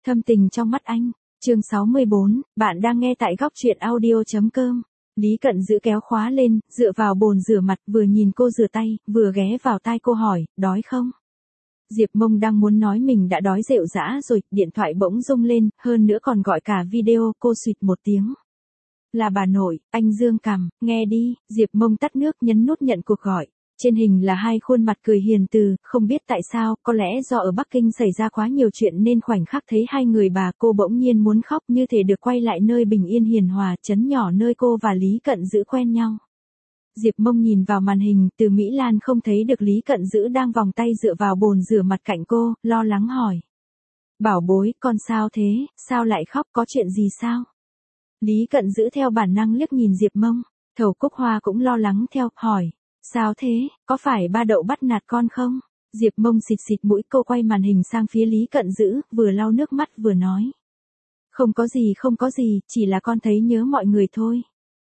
Thâm tình trong mắt anh. Chương 64, bạn đang nghe tại góc truyện audio.com. Lý Cận Dữ kéo khóa lên, dựa vào bồn rửa mặt, vừa nhìn cô rửa tay, vừa ghé vào tai cô hỏi, đói không? Diệp Mông đang muốn nói mình đã đói rệu rã rồi, điện thoại bỗng rung lên, hơn nữa còn gọi cả video, cô xụt một tiếng. Là bà nội, anh dương cằm, nghe đi. Diệp Mông tắt nước, nhấn nút nhận cuộc gọi. Trên hình là hai khuôn mặt cười hiền từ, không biết tại sao, có lẽ do ở Bắc Kinh xảy ra quá nhiều chuyện nên khoảnh khắc thấy hai người bà cô bỗng nhiên muốn khóc, như thể được quay lại nơi bình yên hiền hòa, trấn nhỏ nơi cô và Lý Cận Dữ quen nhau. Diệp Mông nhìn vào màn hình, Từ Mỹ Lan không thấy được Lý Cận Dữ đang vòng tay dựa vào bồn rửa mặt cạnh cô, lo lắng hỏi. Bảo bối, con sao thế, sao lại khóc, có chuyện gì sao? Lý Cận Dữ theo bản năng liếc nhìn Diệp Mông, Thầu Cúc Hoa cũng lo lắng theo, hỏi. Sao thế, có phải ba Đậu bắt nạt con không? Diệp Mông xịt xịt mũi, cô quay màn hình sang phía Lý Cận Dữ, vừa lau nước mắt vừa nói. Không có gì, chỉ là con thấy nhớ mọi người thôi.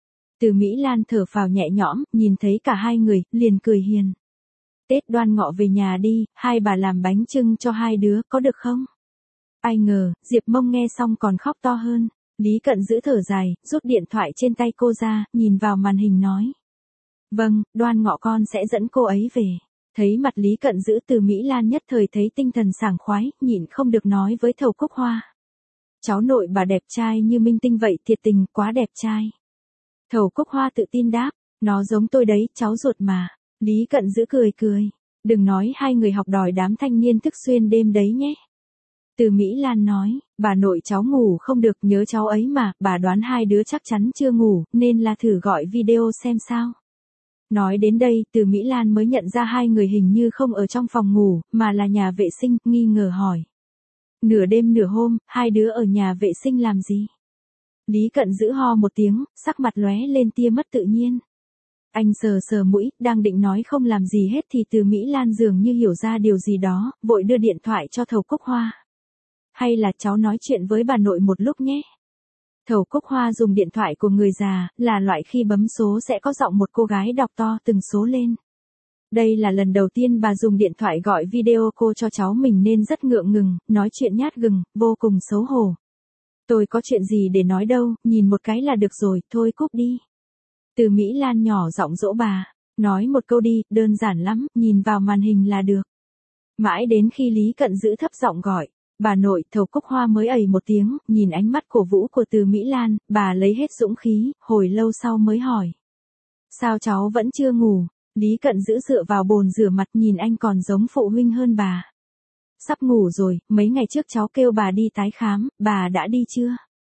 Từ Mỹ Lan thở phào nhẹ nhõm, nhìn thấy cả hai người, liền cười hiền. Tết Đoan Ngọ về nhà đi, hai bà làm bánh chưng cho hai đứa, có được không? Ai ngờ, Diệp Mông nghe xong còn khóc to hơn. Lý Cận Dữ thở dài, rút điện thoại trên tay cô ra, nhìn vào màn hình nói. Vâng, Đoan Ngọ con sẽ dẫn cô ấy về. Thấy mặt Lý Cận Dữ, Từ Mỹ Lan nhất thời thấy tinh thần sảng khoái, nhịn không được nói với Thầu Cúc Hoa. Cháu nội bà đẹp trai như minh tinh vậy, thiệt tình, quá đẹp trai. Thầu Cúc Hoa tự tin đáp, nó giống tôi đấy, cháu ruột mà. Lý Cận Dữ cười. Đừng nói hai người học đòi đám thanh niên thức xuyên đêm đấy nhé. Từ Mỹ Lan nói, bà nội cháu ngủ không được, nhớ cháu ấy mà, bà đoán hai đứa chắc chắn chưa ngủ, nên là thử gọi video xem sao. Nói đến đây, Từ Mỹ Lan mới nhận ra hai người hình như không ở trong phòng ngủ, mà là nhà vệ sinh, nghi ngờ hỏi. Nửa đêm nửa hôm, hai đứa ở nhà vệ sinh làm gì? Lý Cận Dữ ho một tiếng, sắc mặt lóe lên tia mất tự nhiên. Anh sờ mũi, đang định nói không làm gì hết thì Từ Mỹ Lan dường như hiểu ra điều gì đó, vội đưa điện thoại cho Thầu Cúc Hoa. Hay là cháu nói chuyện với bà nội một lúc nhé. Thầu Cúc Hoa dùng điện thoại của người già, là loại khi bấm số sẽ có giọng một cô gái đọc to từng số lên. Đây là lần đầu tiên bà dùng điện thoại gọi video cô cho cháu mình nên rất ngượng ngùng, nói chuyện nhát gừng, vô cùng xấu hổ. Tôi có chuyện gì để nói đâu, nhìn một cái là được rồi, thôi cúp đi. Từ Mỹ Lan nhỏ giọng dỗ bà, nói một câu đi, đơn giản lắm, nhìn vào màn hình là được. Mãi đến khi Lý Cận Dữ thấp giọng gọi. Bà nội, Thầu Cúc Hoa mới ầy một tiếng, nhìn ánh mắt cổ vũ của Từ Mỹ Lan, bà lấy hết dũng khí, hồi lâu sau mới hỏi. Sao cháu vẫn chưa ngủ? Lý Cận Dữ dựa vào bồn rửa mặt, nhìn anh còn giống phụ huynh hơn bà. Sắp ngủ rồi, mấy ngày trước cháu kêu bà đi tái khám, bà đã đi chưa?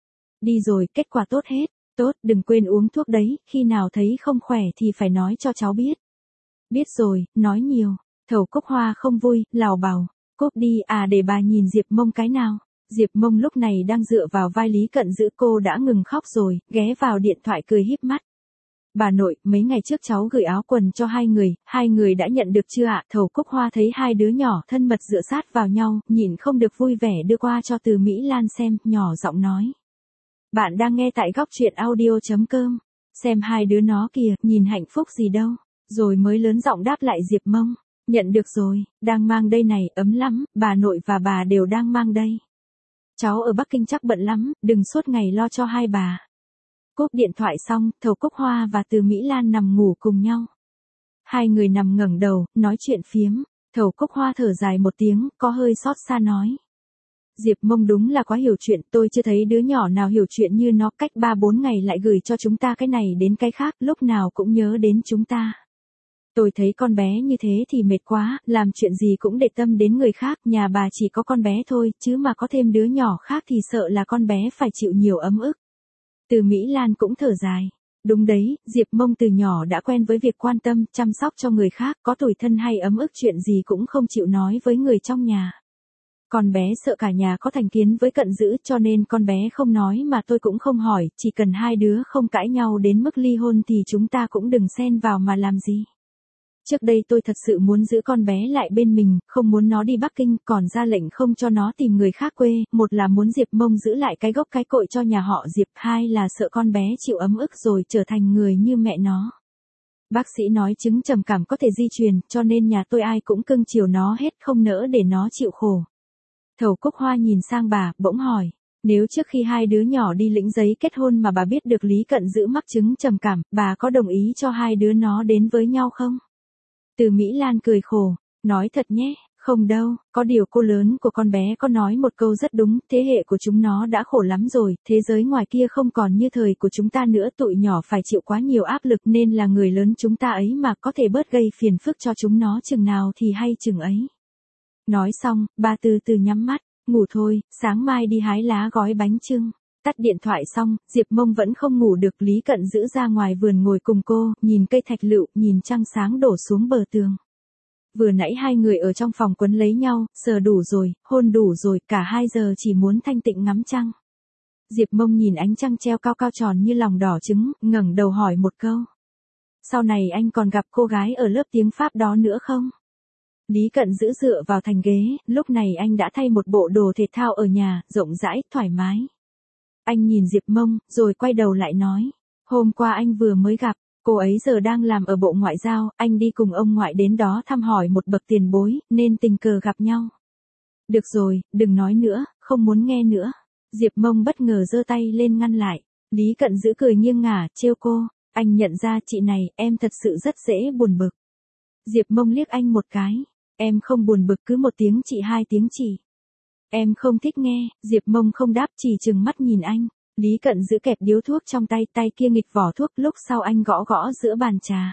Đi rồi, kết quả tốt hết. Tốt, đừng quên uống thuốc đấy, khi nào thấy không khỏe thì phải nói cho cháu biết. Biết rồi, nói nhiều. Thầu Cúc Hoa không vui, lảo bảo. Cúp đi à, để bà nhìn Diệp Mông cái nào. Diệp Mông lúc này đang dựa vào vai Lý Cận Dữ, cô đã ngừng khóc rồi, ghé vào điện thoại cười híp mắt. Bà nội, mấy ngày trước cháu gửi áo quần cho hai người đã nhận được chưa ạ? Thầu Cúc Hoa thấy hai đứa nhỏ thân mật dựa sát vào nhau, nhịn không được vui vẻ đưa qua cho Từ Mỹ Lan xem, nhỏ giọng nói. Bạn đang nghe tại góc truyện audio.com. Xem hai đứa nó kìa, nhìn hạnh phúc gì đâu. Rồi mới lớn giọng đáp lại Diệp Mông. Nhận được rồi, đang mang đây này, ấm lắm, bà nội và bà đều đang mang đây. Cháu ở Bắc Kinh chắc bận lắm, đừng suốt ngày lo cho hai bà. Cúp điện thoại xong, Thầu Cúc Hoa và Từ Mỹ Lan nằm ngủ cùng nhau. Hai người nằm ngẩng đầu, nói chuyện phiếm. Thầu Cúc Hoa thở dài một tiếng, có hơi xót xa nói. Diệp Mông đúng là quá hiểu chuyện, tôi chưa thấy đứa nhỏ nào hiểu chuyện như nó, cách 3-4 ngày lại gửi cho chúng ta cái này đến cái khác, lúc nào cũng nhớ đến chúng ta. Tôi thấy con bé như thế thì mệt quá, làm chuyện gì cũng để tâm đến người khác, nhà bà chỉ có con bé thôi, chứ mà có thêm đứa nhỏ khác thì sợ là con bé phải chịu nhiều ấm ức. Từ Mỹ Lan cũng thở dài. Đúng đấy, Diệp Mông từ nhỏ đã quen với việc quan tâm, chăm sóc cho người khác, có tủi thân hay ấm ức chuyện gì cũng không chịu nói với người trong nhà. Con bé sợ cả nhà có thành kiến với Cận Dữ cho nên con bé không nói mà tôi cũng không hỏi, chỉ cần hai đứa không cãi nhau đến mức ly hôn thì chúng ta cũng đừng xen vào mà làm gì. Trước đây tôi thật sự muốn giữ con bé lại bên mình, không muốn nó đi Bắc Kinh, còn ra lệnh không cho nó tìm người khác quê, một là muốn Diệp Mông giữ lại cái gốc cái cội cho nhà họ Diệp, hai là sợ con bé chịu ấm ức rồi trở thành người như mẹ nó. Bác sĩ nói chứng trầm cảm có thể di truyền, cho nên nhà tôi ai cũng cưng chiều nó hết, không nỡ để nó chịu khổ. Thầu Cúc Hoa nhìn sang bà, bỗng hỏi. Nếu trước khi hai đứa nhỏ đi lĩnh giấy kết hôn mà bà biết được Lý Cận Dữ mắc chứng trầm cảm, bà có đồng ý cho hai đứa nó đến với nhau không? Từ Mỹ Lan cười khổ, nói thật nhé, không đâu, có điều cô lớn của con bé có nói một câu rất đúng, thế hệ của chúng nó đã khổ lắm rồi, thế giới ngoài kia không còn như thời của chúng ta nữa, tụi nhỏ phải chịu quá nhiều áp lực nên là người lớn chúng ta ấy mà có thể bớt gây phiền phức cho chúng nó chừng nào thì hay chừng ấy. Nói xong, bà từ từ nhắm mắt, ngủ thôi, sáng mai đi hái lá gói bánh chưng. Tắt điện thoại xong, Diệp Mông vẫn không ngủ được, Lý Cận Dữ ra ngoài vườn ngồi cùng cô, nhìn cây thạch lựu, nhìn trăng sáng đổ xuống bờ tường. Vừa nãy hai người ở trong phòng quấn lấy nhau, sờ đủ rồi, hôn đủ rồi, cả 2 giờ chỉ muốn thanh tịnh ngắm trăng. Diệp Mông nhìn ánh trăng treo cao cao tròn như lòng đỏ trứng, ngẩng đầu hỏi một câu. Sau này anh còn gặp cô gái ở lớp tiếng Pháp đó nữa không? Lý Cận Dữ dựa vào thành ghế, lúc này anh đã thay một bộ đồ thể thao ở nhà, rộng rãi, thoải mái. Anh nhìn Diệp Mông, rồi quay đầu lại nói. Hôm qua anh vừa mới gặp, cô ấy giờ đang làm ở Bộ Ngoại giao, anh đi cùng ông ngoại đến đó thăm hỏi một bậc tiền bối, nên tình cờ gặp nhau. Được rồi, đừng nói nữa, không muốn nghe nữa. Diệp Mông bất ngờ giơ tay lên ngăn lại. Lý Cận Dữ cười nghiêng ngả, trêu cô. Anh nhận ra chị này, em thật sự rất dễ buồn bực. Diệp Mông liếc anh một cái. Em không buồn bực, cứ 1 tiếng chị 2 tiếng chỉ. Em không thích nghe. Diệp Mông không đáp, chỉ trừng mắt nhìn anh. Lý Cận Dữ kẹp điếu thuốc trong tay, tay kia nghịch vỏ thuốc, lúc sau anh gõ gõ giữa bàn trà.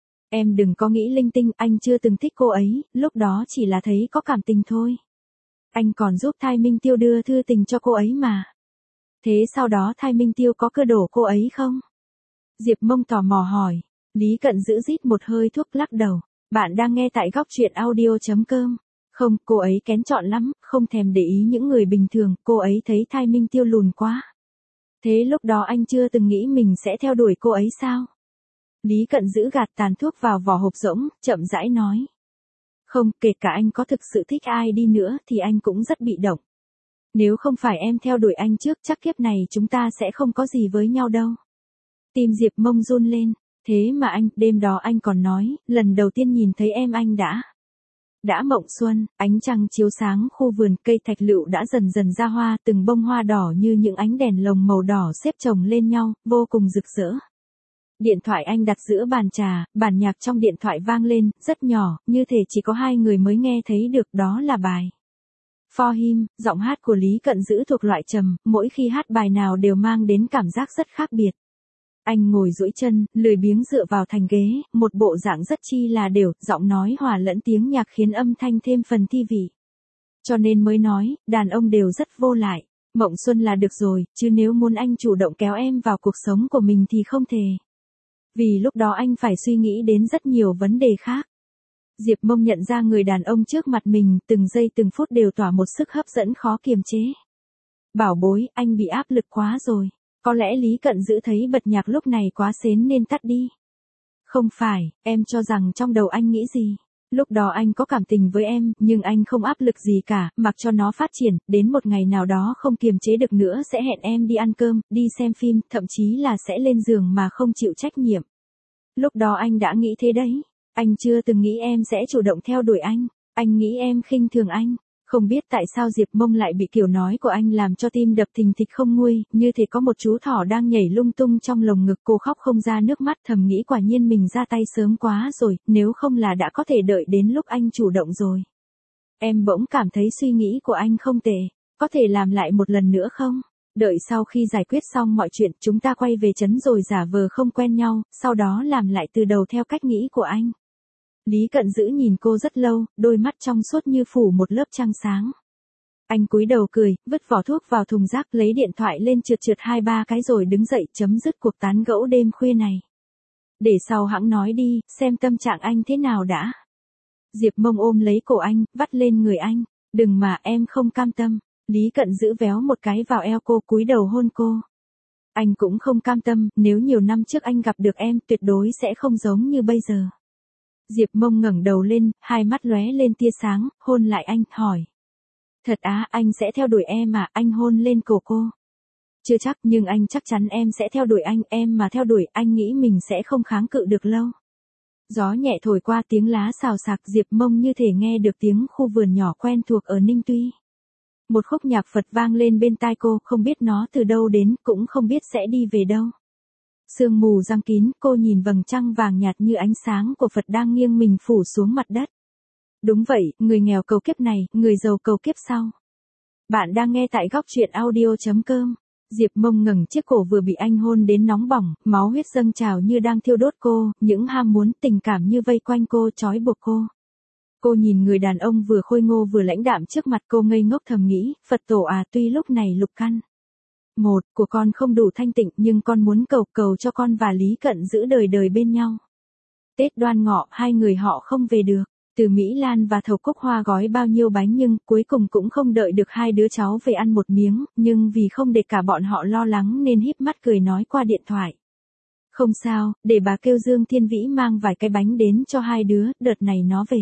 Em đừng có nghĩ linh tinh, anh chưa từng thích cô ấy, lúc đó chỉ là thấy có cảm tình thôi. Anh còn giúp Thai Minh Tiêu đưa thư tình cho cô ấy mà. Thế sau đó Thai Minh Tiêu có cưa đổ cô ấy không? Diệp Mông tò mò hỏi. Lý Cận Dữ rít một hơi thuốc, lắc đầu. Bạn đang nghe tại góc truyện audio.com. Không, cô ấy kén chọn lắm, không thèm để ý những người bình thường, cô ấy thấy Thai Minh Tiêu lùn quá. Thế lúc đó anh chưa từng nghĩ mình sẽ theo đuổi cô ấy sao? Lý Cận Dữ gạt tàn thuốc vào vỏ hộp rỗng, chậm rãi nói. Không, kể cả anh có thực sự thích ai đi nữa thì anh cũng rất bị động. Nếu không phải em theo đuổi anh trước, chắc kiếp này chúng ta sẽ không có gì với nhau đâu. Tim Diệp Mông run lên. Thế mà anh, đêm đó anh còn nói, lần đầu tiên nhìn thấy em anh đã mộng xuân, ánh trăng chiếu sáng khu vườn, cây thạch lựu đã dần dần ra hoa, từng bông hoa đỏ như những ánh đèn lồng màu đỏ xếp chồng lên nhau, vô cùng rực rỡ. Điện thoại anh đặt giữa bàn trà, bản nhạc trong điện thoại vang lên, rất nhỏ, như thể chỉ có 2 người mới nghe thấy được, đó là bài For Him, giọng hát của Lý Cận Dữ thuộc loại trầm, mỗi khi hát bài nào đều mang đến cảm giác rất khác biệt. Anh ngồi duỗi chân, lười biếng dựa vào thành ghế, một bộ dạng rất chi là đều, giọng nói hòa lẫn tiếng nhạc khiến âm thanh thêm phần thi vị. Cho nên mới nói, đàn ông đều rất vô lại. Mộng xuân là được rồi, chứ nếu muốn anh chủ động kéo em vào cuộc sống của mình thì không thể. Vì lúc đó anh phải suy nghĩ đến rất nhiều vấn đề khác. Diệp Mông nhận ra người đàn ông trước mặt mình, từng giây từng phút đều tỏa một sức hấp dẫn khó kiềm chế. Bảo bối, anh bị áp lực quá rồi. Có lẽ Lý Cận Dữ thấy bật nhạc lúc này quá sến nên tắt đi. Không phải, em cho rằng trong đầu anh nghĩ gì? Lúc đó anh có cảm tình với em, nhưng anh không áp lực gì cả, mặc cho nó phát triển, đến một ngày nào đó không kiềm chế được nữa sẽ hẹn em đi ăn cơm, đi xem phim, thậm chí là sẽ lên giường mà không chịu trách nhiệm. Lúc đó anh đã nghĩ thế đấy. Anh chưa từng nghĩ em sẽ chủ động theo đuổi anh. Anh nghĩ em khinh thường anh. Không biết tại sao Diệp Mông lại bị kiểu nói của anh làm cho tim đập thình thịch không nguôi, như thể có một chú thỏ đang nhảy lung tung trong lồng ngực. Cô khóc không ra nước mắt, thầm nghĩ quả nhiên mình ra tay sớm quá rồi, nếu không là đã có thể đợi đến lúc anh chủ động rồi. Em bỗng cảm thấy suy nghĩ của anh không tệ, có thể làm lại một lần nữa không? Đợi sau khi giải quyết xong mọi chuyện, chúng ta quay về trấn rồi giả vờ không quen nhau, sau đó làm lại từ đầu theo cách nghĩ của anh. Lý Cận Dữ nhìn cô rất lâu, đôi mắt trong suốt như phủ một lớp trăng sáng. Anh cúi đầu cười, vứt vỏ thuốc vào thùng rác, lấy điện thoại lên trượt 2-3 cái rồi đứng dậy, chấm dứt cuộc tán gẫu đêm khuya này. Để sau hẵng nói đi, xem tâm trạng anh thế nào đã. Diệp Mông ôm lấy cổ anh, vắt lên người anh. Đừng mà, em không cam tâm. Lý Cận Dữ véo một cái vào eo cô, cúi đầu hôn cô. Anh cũng không cam tâm, nếu nhiều năm trước anh gặp được em, tuyệt đối sẽ không giống như bây giờ. Diệp Mông ngẩng đầu lên, hai mắt lóe lên tia sáng, hôn lại anh, hỏi. Thật á, anh sẽ theo đuổi em à? Anh hôn lên cổ cô. Chưa chắc, nhưng anh chắc chắn em sẽ theo đuổi anh, em mà theo đuổi, anh nghĩ mình sẽ không kháng cự được lâu. Gió nhẹ thổi qua, tiếng lá xào xạc, Diệp Mông như thể nghe được tiếng khu vườn nhỏ quen thuộc ở Ninh Tuy. Một khúc nhạc Phật vang lên bên tai cô, không biết nó từ đâu đến, cũng không biết sẽ đi về đâu. Sương mù giăng kín, cô nhìn vầng trăng vàng nhạt như ánh sáng của Phật đang nghiêng mình phủ xuống mặt đất. Đúng vậy, người nghèo cầu kiếp này, người giàu cầu kiếp sau. Bạn đang nghe tại góc truyện audio.com. Diệp Mông ngẩng chiếc cổ vừa bị anh hôn đến nóng bỏng, máu huyết dâng trào như đang thiêu đốt cô, những ham muốn tình cảm như vây quanh cô trói buộc cô. Cô nhìn người đàn ông vừa khôi ngô vừa lãnh đạm trước mặt cô ngây ngốc thầm nghĩ, Phật tổ à, tuy lúc này lục căn một của con không đủ thanh tịnh nhưng con muốn cầu cho con và Lý Cận giữ đời đời bên nhau. Tết Đoan Ngọ hai người họ không về được. Từ Mỹ Lan và Thầu Cúc Hoa gói bao nhiêu bánh nhưng cuối cùng cũng không đợi được hai đứa cháu về ăn một miếng, nhưng vì không để cả bọn họ lo lắng nên híp mắt cười nói qua điện thoại. Không sao, để bà kêu Dương Thiên Vĩ mang vài cái bánh đến cho hai đứa, đợt này nó về.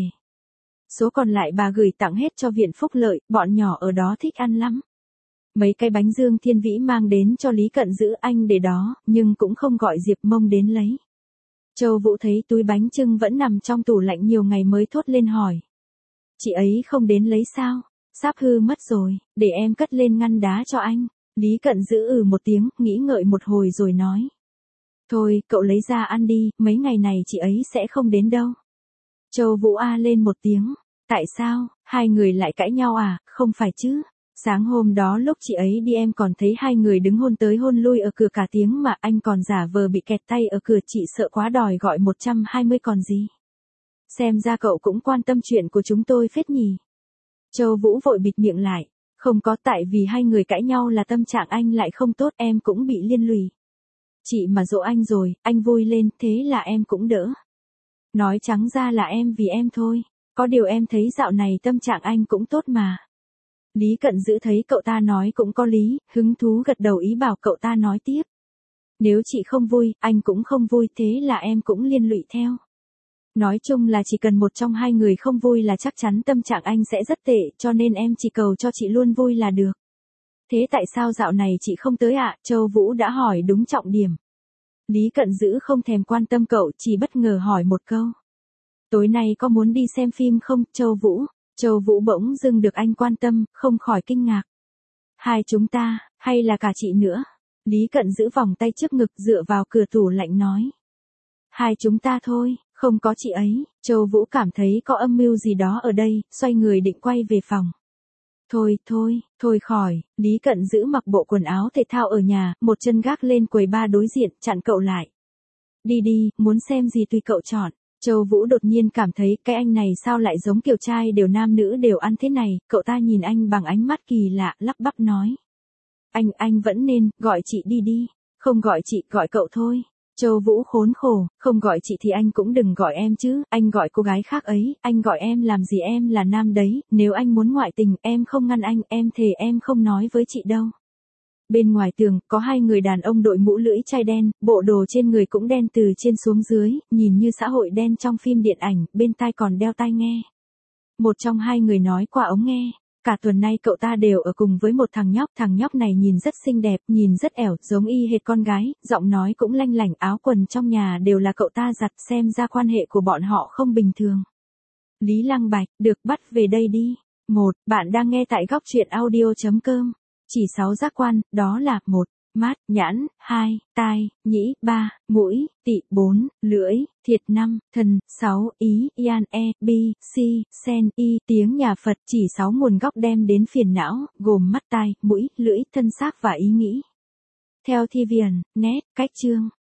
Số còn lại bà gửi tặng hết cho viện phúc lợi, bọn nhỏ ở đó thích ăn lắm. Mấy cái bánh Dương Thiên Vĩ mang đến cho Lý Cận giữ anh để đó, nhưng cũng không gọi Diệp Mông đến lấy. Châu Vũ thấy túi bánh chưng vẫn nằm trong tủ lạnh nhiều ngày mới thốt lên hỏi. Chị ấy không đến lấy sao? Sắp hư mất rồi, để em cất lên ngăn đá cho anh. Lý Cận giữ một tiếng, nghĩ ngợi một hồi rồi nói. Thôi, cậu lấy ra ăn đi, mấy ngày này chị ấy sẽ không đến đâu. Châu Vũ a lên một tiếng. Tại sao, hai người lại cãi nhau à, không phải chứ? Sáng hôm đó lúc chị ấy đi em còn thấy hai người đứng hôn tới hôn lui ở cửa cả tiếng mà anh còn giả vờ bị kẹt tay ở cửa, chị sợ quá đòi gọi 120 còn gì. Xem ra cậu cũng quan tâm chuyện của chúng tôi phết nhỉ. Châu Vũ vội bịt miệng lại. Không có, tại vì hai người cãi nhau là tâm trạng anh lại không tốt, em cũng bị liên lụy. Chị mà dỗ anh rồi, anh vui lên, thế là em cũng đỡ. Nói trắng ra là em vì em thôi. Có điều em thấy dạo này tâm trạng anh cũng tốt mà. Lý Cận giữ thấy cậu ta nói cũng có lý, hứng thú gật đầu ý bảo cậu ta nói tiếp. Nếu chị không vui, anh cũng không vui, thế là em cũng liên lụy theo. Nói chung là chỉ cần một trong hai người không vui là chắc chắn tâm trạng anh sẽ rất tệ, cho nên em chỉ cầu cho chị luôn vui là được. Thế tại sao dạo này chị không tới ạ? Châu Vũ đã hỏi đúng trọng điểm. Lý Cận giữ không thèm quan tâm cậu, chỉ bất ngờ hỏi một câu. Tối nay có muốn đi xem phim không, Châu Vũ? Châu Vũ bỗng dưng được anh quan tâm, không khỏi kinh ngạc. Hai chúng ta, hay là cả chị nữa? Lý Cận giữ vòng tay trước ngực dựa vào cửa tủ lạnh nói. Hai chúng ta thôi, không có chị ấy. Châu Vũ cảm thấy có âm mưu gì đó ở đây, xoay người định quay về phòng. Thôi khỏi, Lý Cận giữ mặc bộ quần áo thể thao ở nhà, một chân gác lên quầy bar đối diện, chặn cậu lại. Đi, muốn xem gì tùy cậu chọn. Châu Vũ đột nhiên cảm thấy cái anh này sao lại giống kiểu trai đều nam nữ đều ăn thế này, cậu ta nhìn anh bằng ánh mắt kỳ lạ, lắp bắp nói. Anh vẫn nên, gọi chị đi. Không gọi chị, gọi cậu thôi. Châu Vũ khốn khổ, không gọi chị thì anh cũng đừng gọi em chứ, anh gọi cô gái khác ấy, anh gọi em làm gì, em là nam đấy, nếu anh muốn ngoại tình, em không ngăn anh, em thề em không nói với chị đâu. Bên ngoài tường, có hai người đàn ông đội mũ lưỡi chai đen, bộ đồ trên người cũng đen từ trên xuống dưới, nhìn như xã hội đen trong phim điện ảnh, bên tai còn đeo tai nghe. Một trong hai người nói qua ống nghe. Cả tuần nay cậu ta đều ở cùng với một thằng nhóc này nhìn rất xinh đẹp, nhìn rất ẻo, giống y hệt con gái, giọng nói cũng lanh lảnh, áo quần trong nhà đều là cậu ta giặt, xem ra quan hệ của bọn họ không bình thường. Lý Lăng Bạch, được bắt về đây đi. Bạn đang nghe tại góc truyện audio.com. Chỉ 6 giác quan, đó là 1. Mắt, nhãn, 2. Tai, nhĩ, 3. Mũi, tị, 4. Lưỡi, thiệt, 5. Thân, 6. Ý, Yan, E, B, C, Sen, Y. Tiếng nhà Phật, chỉ 6 nguồn gốc đem đến phiền não, gồm mắt, tai, mũi, lưỡi, thân xác và ý nghĩ. Theo Thi Viền, Net, cách chương.